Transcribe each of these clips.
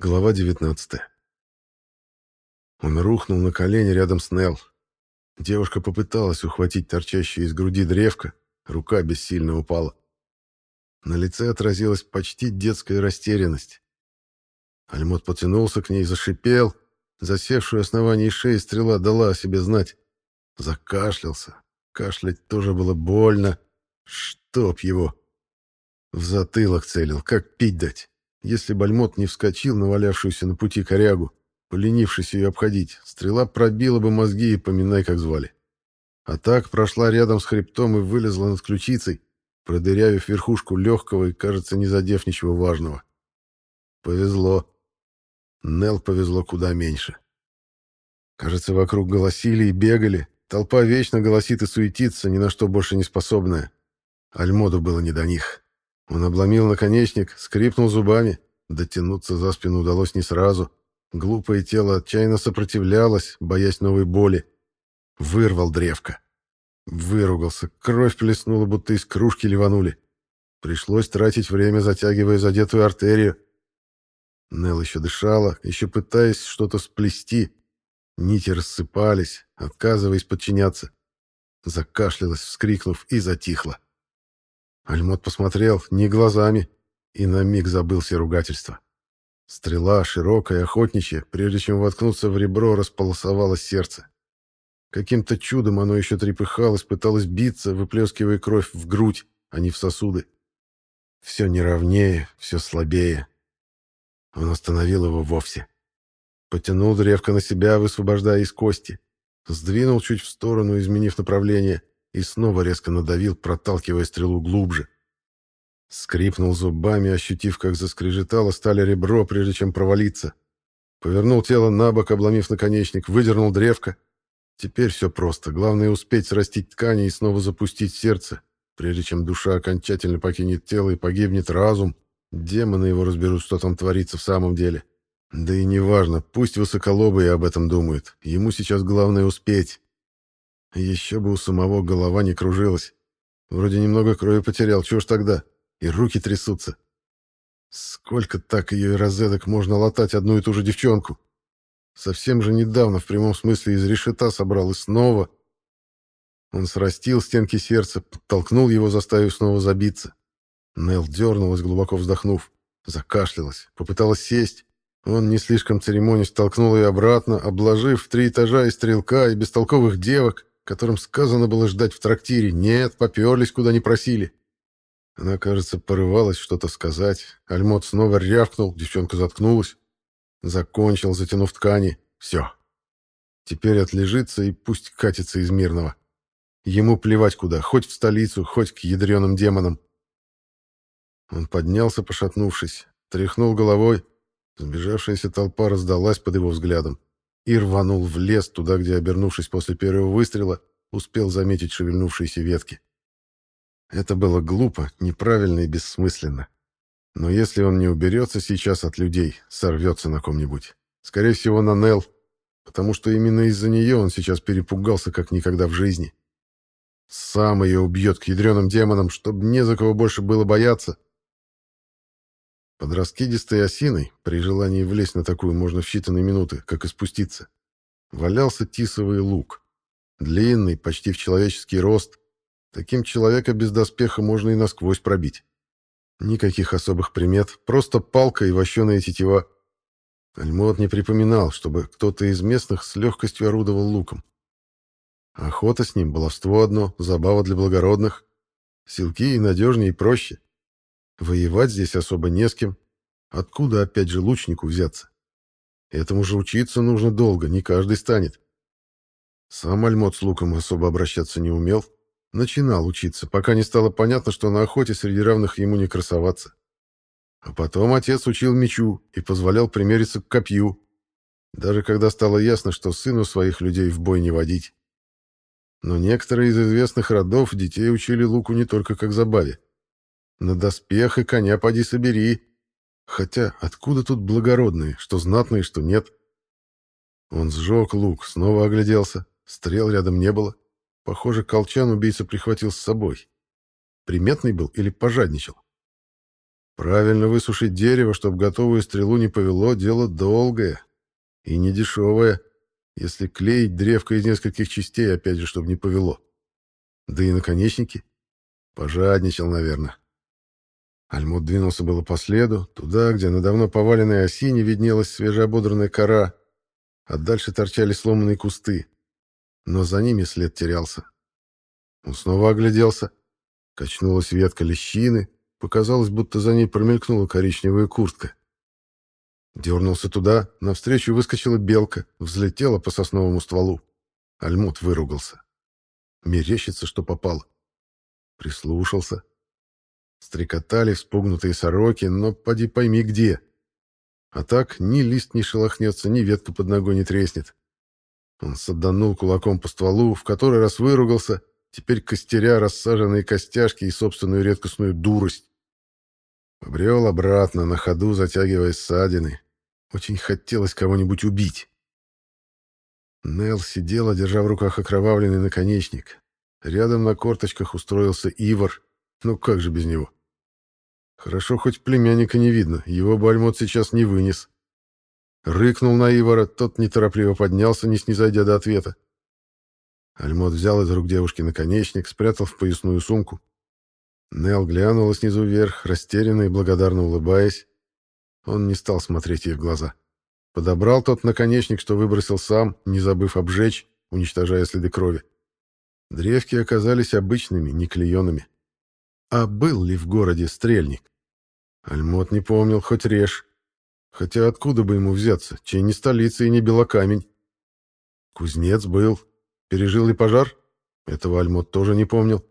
Глава 19. Он рухнул на колени рядом с Нелл. Девушка попыталась ухватить торчащее из груди древко, рука бессильно упала. На лице отразилась почти детская растерянность. Альмот потянулся к ней, зашипел. Засевшую основание шеи стрела дала о себе знать. Закашлялся. Кашлять тоже было больно. Чтоб его! В затылок целил, как пить дать. Если бы Альмот не вскочил на валявшуюся на пути корягу, поленившись ее обходить, стрела пробила бы мозги и поминай, как звали. А так прошла рядом с хребтом и вылезла над ключицей, продырявив верхушку легкого и, кажется, не задев ничего важного. Повезло. Нелл повезло куда меньше. Кажется, вокруг голосили и бегали. Толпа вечно голосит и суетится, ни на что больше не способная. Альмоту было не до них. Он обломил наконечник, скрипнул зубами. Дотянуться за спину удалось не сразу. Глупое тело отчаянно сопротивлялось, боясь новой боли. Вырвал древко. Выругался, кровь плеснула, будто из кружки ливанули. Пришлось тратить время, затягивая задетую артерию. Нелл еще дышала, еще пытаясь что-то сплести. Нити рассыпались, отказываясь подчиняться. Закашлялась, вскрикнув, и затихла. Альмот посмотрел не глазами и на миг забыл все ругательства. Стрела, широкая, охотничья, прежде чем воткнуться в ребро, располосовало сердце. Каким-то чудом оно еще трепыхалось, пыталось биться, выплескивая кровь в грудь, а не в сосуды. Все неровнее, все слабее. Он остановил его вовсе. Потянул древко на себя, высвобождая из кости. Сдвинул чуть в сторону, изменив направление, и снова резко надавил, проталкивая стрелу глубже. Скрипнул зубами, ощутив, как заскрежетало стали ребро, прежде чем провалиться. Повернул тело на бок, обломив наконечник, выдернул древко. Теперь все просто. Главное успеть срастить ткани и снова запустить сердце, прежде чем душа окончательно покинет тело и погибнет разум. Демоны его разберут, что там творится в самом деле. Да и неважно, пусть высоколобые об этом думают. Ему сейчас главное успеть. Еще бы у самого голова не кружилась. Вроде немного крови потерял, чего ж тогда? И руки трясутся. Сколько так ее и розеток можно латать одну и ту же девчонку? Совсем же недавно, в прямом смысле, из решета собрал и снова. Он срастил стенки сердца, подтолкнул его, заставив снова забиться. Нелл дернулась, глубоко вздохнув. Закашлялась, попыталась сесть. Он, не слишком церемонясь, толкнул ее обратно, обложив в 3 этажа и стрелка, и бестолковых девок, которым сказано было ждать в трактире. Нет, поперлись, куда не просили. Она, кажется, порывалась что-то сказать. Альмот снова рявкнул, девчонка заткнулась. Закончил, затянув ткани. Все. Теперь отлежится и пусть катится из мирного. Ему плевать куда, хоть в столицу, хоть к ядреным демонам. Он поднялся, пошатнувшись, тряхнул головой. Сбежавшаяся толпа раздалась под его взглядом и рванул в лес, туда, где, обернувшись после первого выстрела, успел заметить шевельнувшиеся ветки. Это было глупо, неправильно и бессмысленно. Но если он не уберется сейчас от людей, сорвется на ком-нибудь. Скорее всего, на Нелл, потому что именно из-за нее он сейчас перепугался, как никогда в жизни. Сам ее убьет к ядреным демонам, чтобы не за кого больше было бояться. Под раскидистой осиной, при желании влезть на такую можно в считанные минуты, как и спуститься, валялся тисовый лук. Длинный, почти в человеческий рост. Таким человека без доспеха можно и насквозь пробить. Никаких особых примет, просто палка и вощеная тетива. Альмот не припоминал, чтобы кто-то из местных с легкостью орудовал луком. Охота с ним, баловство одно, забава для благородных. Силки и надежнее, и проще. Воевать здесь особо не с кем. Откуда опять же лучнику взяться? Этому же учиться нужно долго, не каждый станет. Сам Альмот с луком особо обращаться не умел. Начинал учиться, пока не стало понятно, что на охоте среди равных ему не красоваться. А потом отец учил мечу и позволял примериться к копью, даже когда стало ясно, что сыну своих людей в бой не водить. Но некоторые из известных родов детей учили луку не только как забаве. На доспех и коня поди собери. Хотя откуда тут благородные, что знатные, что нет? Он сжег лук, снова огляделся. Стрел рядом не было. Похоже, колчан убийца прихватил с собой. Приметный был или пожадничал? Правильно высушить дерево, чтобы готовую стрелу не повело, дело долгое и недешевое, если клеить древко из нескольких частей, опять же, чтобы не повело. Да и наконечники. Пожадничал, наверное. Альмут двинулся было по следу, туда, где на давно поваленной осине виднелась свежеободранная кора, а дальше торчали сломанные кусты. Но за ними след терялся. Он снова огляделся. Качнулась ветка лещины, показалось, будто за ней промелькнула коричневая куртка. Дернулся туда, навстречу выскочила белка, взлетела по сосновому стволу. Альмут выругался. Мерещится, что попало. Прислушался. Стрекотали вспугнутые сороки, но поди пойми где. А так ни лист не шелохнется, ни ветка под ногой не треснет. Он саданул кулаком по стволу, в который раз выругался, теперь костеря рассаженные костяшки и собственную редкостную дурость. Побрел обратно, на ходу затягивая ссадины. Очень хотелось кого-нибудь убить. Нелл сидела, держа в руках окровавленный наконечник. Рядом на корточках устроился Ивар. Ну как же без него? Хорошо, хоть племянника не видно, его бы Альмот сейчас не вынес. Рыкнул на Ивара, тот неторопливо поднялся, не снизойдя до ответа. Альмот взял из рук девушки наконечник, спрятал в поясную сумку. Нелл глянула снизу вверх, растерянно и благодарно улыбаясь. Он не стал смотреть ей в глаза. Подобрал тот наконечник, что выбросил сам, не забыв обжечь, уничтожая следы крови. Древки оказались обычными, не клееными. А был ли в городе стрельник? Альмот не помнил, хоть режь. Хотя откуда бы ему взяться, чей не столица и не Белокамень? Кузнец был. Пережил ли пожар? Этого Альмот тоже не помнил.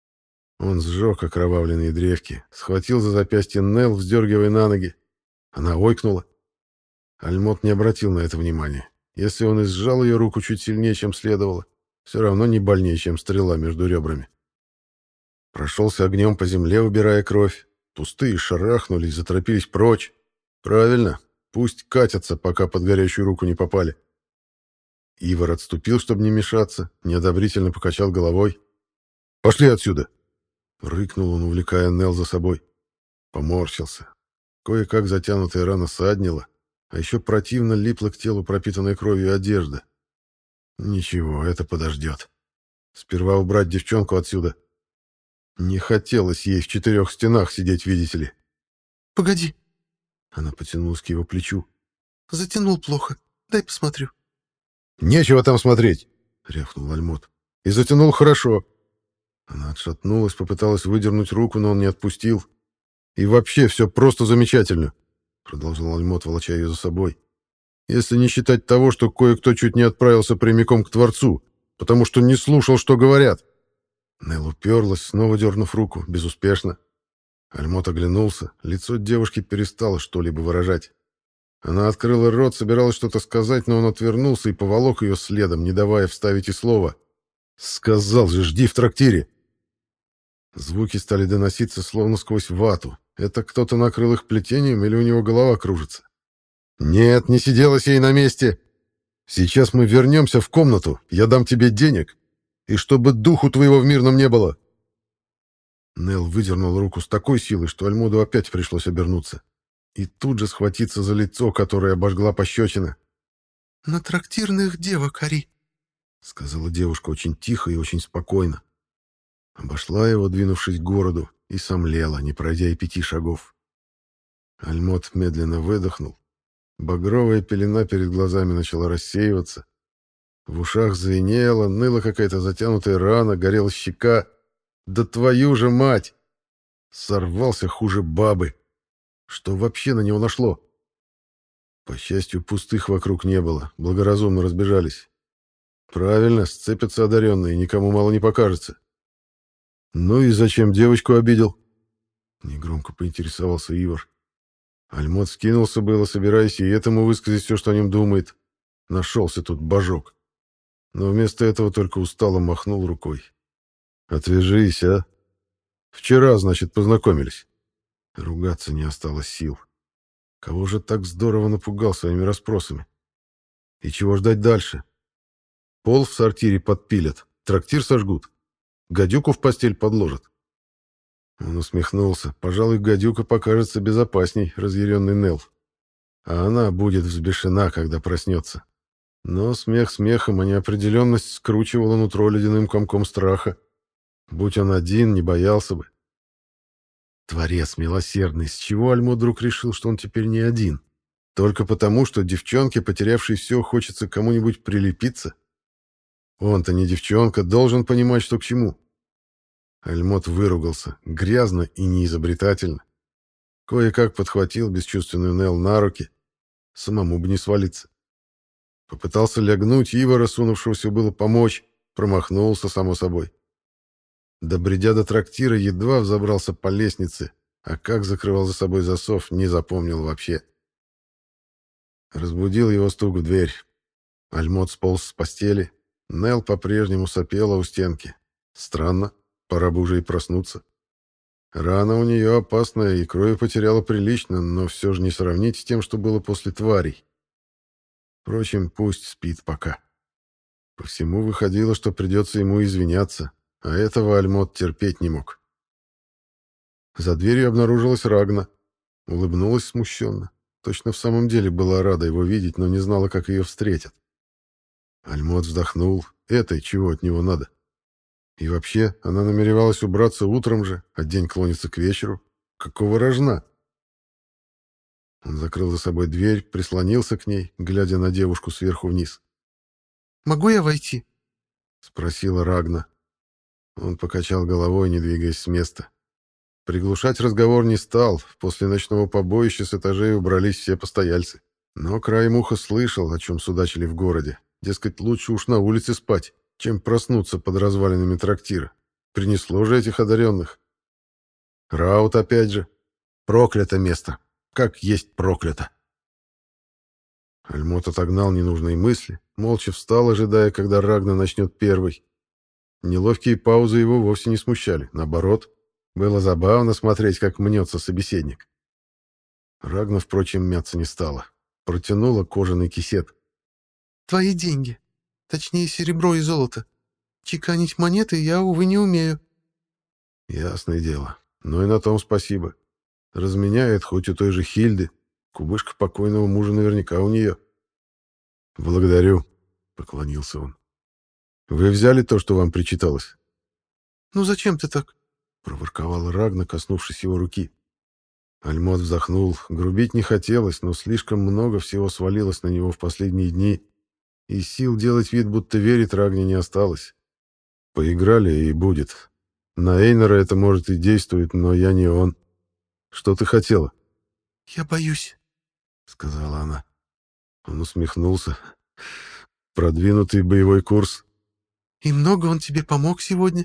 Он сжег окровавленные древки, схватил за запястье Нелл, вздергивая на ноги. Она ойкнула. Альмот не обратил на это внимания. Если он и сжал ее руку чуть сильнее, чем следовало, все равно не больнее, чем стрела между ребрами. Прошелся огнем по земле, убирая кровь. Пустые шарахнулись, заторопились прочь. Правильно, пусть катятся, пока под горячую руку не попали. Ивар отступил, чтобы не мешаться, неодобрительно покачал головой. «Пошли отсюда!» Рыкнул он, увлекая Нелл за собой. Поморщился. Кое-как затянутая рана саднила, а еще противно липла к телу пропитанная кровью одежда. Ничего, это подождет. Сперва убрать девчонку отсюда. Не хотелось ей в 4 стенах сидеть, видите ли. «Погоди!» Она потянулась к его плечу. «Затянул плохо. Дай посмотрю». «Нечего там смотреть!» — рявкнул Альмот. «И затянул хорошо». Она отшатнулась, попыталась выдернуть руку, но он не отпустил. «И вообще все просто замечательно!» — продолжил Альмот, волоча ее за собой. «Если не считать того, что кое-кто чуть не отправился прямиком к Творцу, потому что не слушал, что говорят». Нелл уперлась, снова дернув руку, безуспешно. Альмот оглянулся, лицо девушки перестало что-либо выражать. Она открыла рот, собиралась что-то сказать, но он отвернулся и поволок ее следом, не давая вставить и слова. «Сказал же, жди в трактире!» Звуки стали доноситься словно сквозь вату. Это кто-то накрыл их плетением или у него голова кружится? «Нет, не сиделась ей на месте! Сейчас мы вернемся в комнату, я дам тебе денег, и чтобы духу твоего в мирном не было!» Нелл выдернул руку с такой силой, что Альмоду опять пришлось обернуться. И тут же схватиться за лицо, которое обожгла пощечина. «На трактирных девок ори», — сказала девушка очень тихо и очень спокойно. Обошла его, двинувшись к городу, и сомлела, не пройдя и 5 шагов. Альмот медленно выдохнул. Багровая пелена перед глазами начала рассеиваться. В ушах звенело, ныла какая-то затянутая рана, горела щека. «Да твою же мать!» Сорвался хуже бабы. Что вообще на него нашло? По счастью, пустых вокруг не было, благоразумно разбежались. Правильно, сцепятся одаренные, никому мало не покажется. «Ну и зачем девочку обидел?» Негромко поинтересовался Ивар. Альмот скинулся было, собираясь и этому высказать все, что о нем думает. Нашелся тут божок. Но вместо этого только устало махнул рукой. «Отвяжись, а? Вчера, значит, познакомились». Ругаться не осталось сил. Кого же так здорово напугал своими расспросами? И чего ждать дальше? Пол в сортире подпилят, трактир сожгут, гадюку в постель подложат. Он усмехнулся. Пожалуй, гадюка покажется безопасней разъяренный Нелл. А она будет взбешена, когда проснется. Но смех смехом, а неопределенность скручивала нутро ледяным комком страха. Будь он один, не боялся бы. Творец милосердный, с чего Альмо вдруг решил, что он теперь не один? Только потому, что девчонке, потерявшей все, хочется к кому-нибудь прилепиться? Он-то не девчонка, должен понимать, что к чему. Альмот выругался, грязно и неизобретательно. Кое-как подхватил бесчувственную Нелл на руки. Самому бы не свалиться. Попытался лягнуть Ивара, сунувшегося было помочь, промахнулся, само собой. Добредя до трактира, едва взобрался по лестнице, а как закрывал за собой засов, не запомнил вообще. Разбудил его стук в дверь. Альмот сполз с постели. Нелл по-прежнему сопела у стенки. Странно, пора бы уже и проснуться. Рана у нее опасная, и крови потеряла прилично, но все же не сравнить с тем, что было после тварей. Впрочем, пусть спит пока. По всему выходило, что придется ему извиняться, а этого Альмот терпеть не мог. За дверью обнаружилась Рагна. Улыбнулась смущенно. Точно в самом деле была рада его видеть, но не знала, как ее встретят. Альмот вздохнул. Этой чего от него надо? И вообще, она намеревалась убраться утром же, а день клонится к вечеру. Какого рожна? Он закрыл за собой дверь, прислонился к ней, глядя на девушку сверху вниз. «Могу я войти?» — спросила Рагна. Он покачал головой, не двигаясь с места. Приглушать разговор не стал. После ночного побоища с этажей убрались все постояльцы. Но краем уха слышал, о чем судачили в городе. Дескать, лучше уж на улице спать, чем проснуться под развалинами трактира. Принесло же этих одаренных. Раут опять же. Проклято место. Как есть проклято. Альмот отогнал ненужные мысли, молча встал, ожидая, когда Рагна начнет первой. Неловкие паузы его вовсе не смущали. Наоборот, было забавно смотреть, как мнется собеседник. Рагна, впрочем, мяться не стала. Протянула кожаный кисет. «Твои деньги. Точнее, серебро и золото. Чеканить монеты я, увы, не умею». Ясное дело. Но и на том спасибо. Разменяет хоть у той же Хильды. Кубышка покойного мужа наверняка у нее. «Благодарю», — поклонился он. «Вы взяли то, что вам причиталось?» «Ну зачем ты так?» — проворковала Рагна, коснувшись его руки. Альмот вздохнул. Грубить не хотелось, но слишком много всего свалилось на него в последние дни, и сил делать вид, будто верит, Рагне не осталось. Поиграли, и будет. На Эйнера это, может, и действует, но я не он. Что ты хотела? «Я боюсь», — сказала она. Он усмехнулся. Продвинутый боевой курс. «И много он тебе помог сегодня?»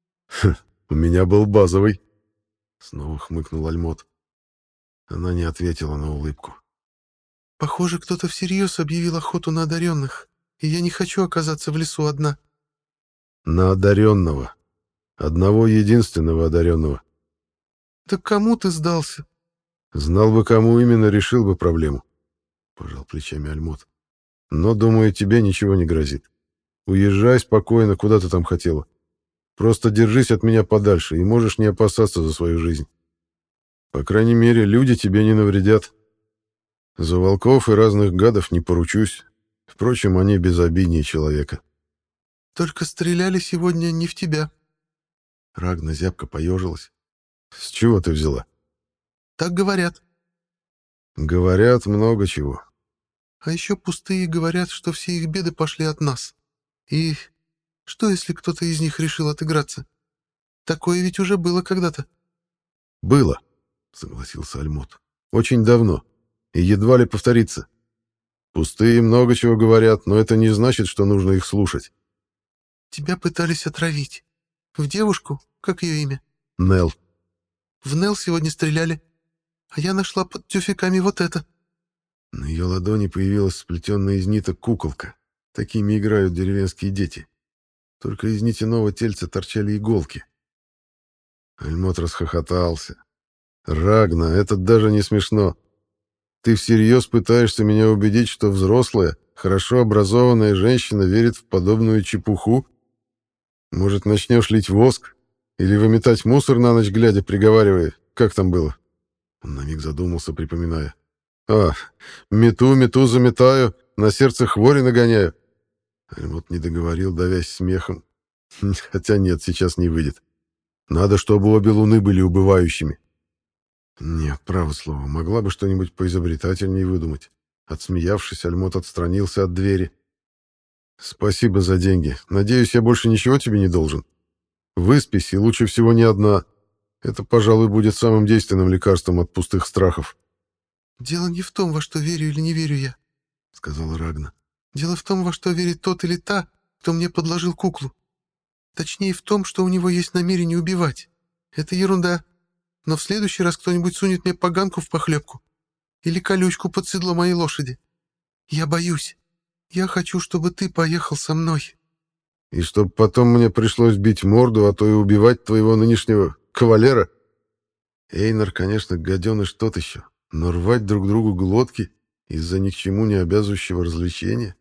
У меня был базовый. Снова хмыкнул Альмот. Она не ответила на улыбку. «Похоже, кто-то всерьез объявил охоту на одаренных, и я не хочу оказаться в лесу одна». На одаренного. Одного единственного одаренного. «Так кому ты сдался?» Знал бы, кому именно, решил бы проблему. Пожал плечами Альмот. Но, думаю, тебе ничего не грозит. Уезжай спокойно, куда ты там хотела. Просто держись от меня подальше, и можешь не опасаться за свою жизнь. По крайней мере, люди тебе не навредят. За волков и разных гадов не поручусь. Впрочем, они безобиднее человека. «Только стреляли сегодня не в тебя». Рагна зябко поежилась. С чего ты взяла? «Так говорят. Говорят много чего. А еще пустые говорят, что все их беды пошли от нас. И что, если кто-то из них решил отыграться? Такое ведь уже было когда-то». Было, согласился Альмот. Очень давно. И едва ли повторится. Пустые много чего говорят, но это не значит, что нужно их слушать. «Тебя пытались отравить. В девушку? Как ее имя?» Нелл. «В Нелл сегодня стреляли. А я нашла под тюфяками вот это». На ее ладони появилась сплетенная из ниток куколка. Такими играют деревенские дети. Только из нитяного тельца торчали иголки. Альмот расхохотался. «Рагна, это даже не смешно. Ты всерьез пытаешься меня убедить, что взрослая, хорошо образованная женщина верит в подобную чепуху? Может, начнешь лить воск? Или выметать мусор на ночь глядя, приговаривая? Как там было?» Он на миг задумался, припоминая. «А, мету, заметаю, на сердце хвори нагоняю». Альмот не договорил, давясь смехом. Хотя нет, сейчас не выйдет. Надо, чтобы обе луны были убывающими. Нет, право слово, могла бы что-нибудь поизобретательнее выдумать. Отсмеявшись, Альмот отстранился от двери. «Спасибо за деньги. Надеюсь, я больше ничего тебе не должен. Выспись, и лучше всего не одна. Это, пожалуй, будет самым действенным лекарством от пустых страхов». «Дело не в том, во что верю или не верю я», — сказала Рагна. «Дело в том, во что верит тот или та, кто мне подложил куклу. Точнее, в том, что у него есть намерение убивать. Это ерунда. Но в следующий раз кто-нибудь сунет мне поганку в похлебку или колючку под седло моей лошади. Я боюсь. Я хочу, чтобы ты поехал со мной». «И чтобы потом мне пришлось бить морду, а то и убивать твоего нынешнего кавалера?» Эйнар, конечно, гаденыш тот еще, но рвать друг другу глотки из-за ни к чему не обязывающего развлечения?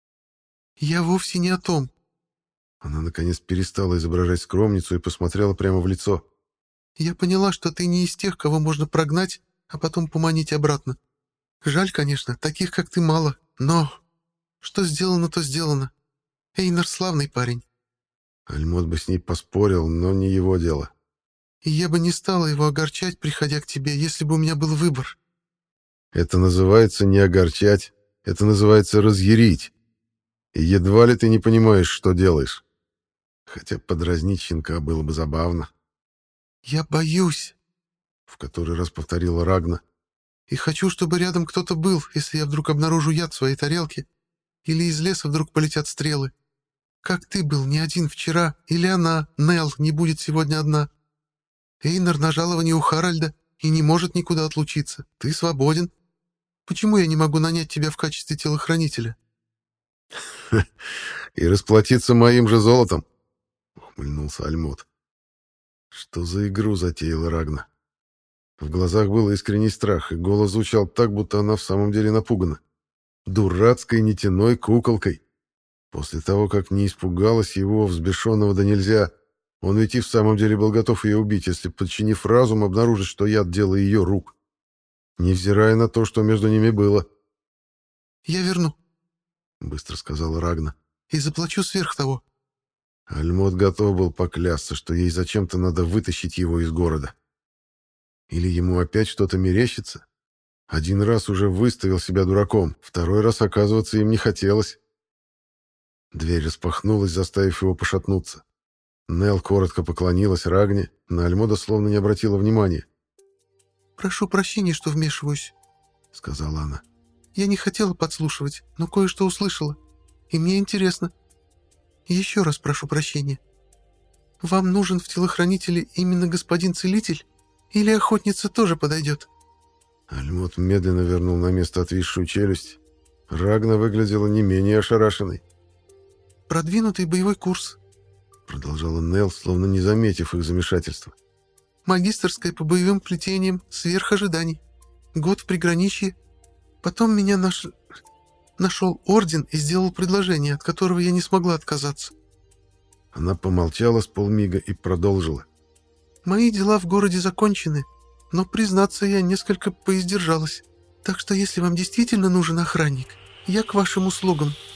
«Я вовсе не о том». Она, наконец, перестала изображать скромницу и посмотрела прямо в лицо. «Я поняла, что ты не из тех, кого можно прогнать, а потом поманить обратно. Жаль, конечно, таких, как ты, мало, но что сделано, то сделано. Эйнар славный парень. Альмот бы с ней поспорил, но не его дело. И я бы не стала его огорчать, приходя к тебе, если бы у меня был выбор». Это называется не огорчать, это называется разъярить. И едва ли ты не понимаешь, что делаешь. Хотя подразнить щенка было бы забавно. «Я боюсь», — в который раз повторила Рагна. «и хочу, чтобы рядом кто-то был, если я вдруг обнаружу яд в своей тарелке, или из леса вдруг полетят стрелы. Как ты был не один вчера, или она, Нелл, не будет сегодня одна. Эйнар на жаловании у Харальда и не может никуда отлучиться. Ты свободен. Почему я не могу нанять тебя в качестве телохранителя?» «И расплатиться моим же золотом», — ухмыльнулся Альмот. Что за игру затеяла Рагна? В глазах был искренний страх, и голос звучал так, будто она в самом деле напугана. Дурацкой нетяной куколкой. После того, как не испугалась его, взбешенного да нельзя, он ведь и в самом деле был готов ее убить, если, подчинив разум, обнаружить, что яд — дело ее рук. Невзирая на то, что между ними было. «Я верну», — быстро сказала Рагна. «и заплачу сверх того». Альмот готов был поклясться, что ей зачем-то надо вытащить его из города. Или ему опять что-то мерещится? Один раз уже выставил себя дураком, второй раз оказываться им не хотелось. Дверь распахнулась, заставив его пошатнуться. Нелл коротко поклонилась Рагне, на Альмода словно не обратила внимания. «Прошу прощения, что вмешиваюсь», — сказала она. «Я не хотела подслушивать, но кое-что услышала, и мне интересно. Еще раз прошу прощения. Вам нужен в телохранителе именно господин целитель, или охотница тоже подойдет?» Альмот медленно вернул на место отвисшую челюсть. Рагна выглядела не менее ошарашенной. «Продвинутый боевой курс», — продолжала Нелл, словно не заметив их замешательства. «Магистерская по боевым плетениям сверх ожиданий. Год в приграничье. Потом меня нашел орден и сделал предложение, от которого я не смогла отказаться». Она помолчала с полмига и продолжила. «Мои дела в городе закончены, но, признаться, я несколько поиздержалась. Так что, если вам действительно нужен охранник, я к вашим услугам».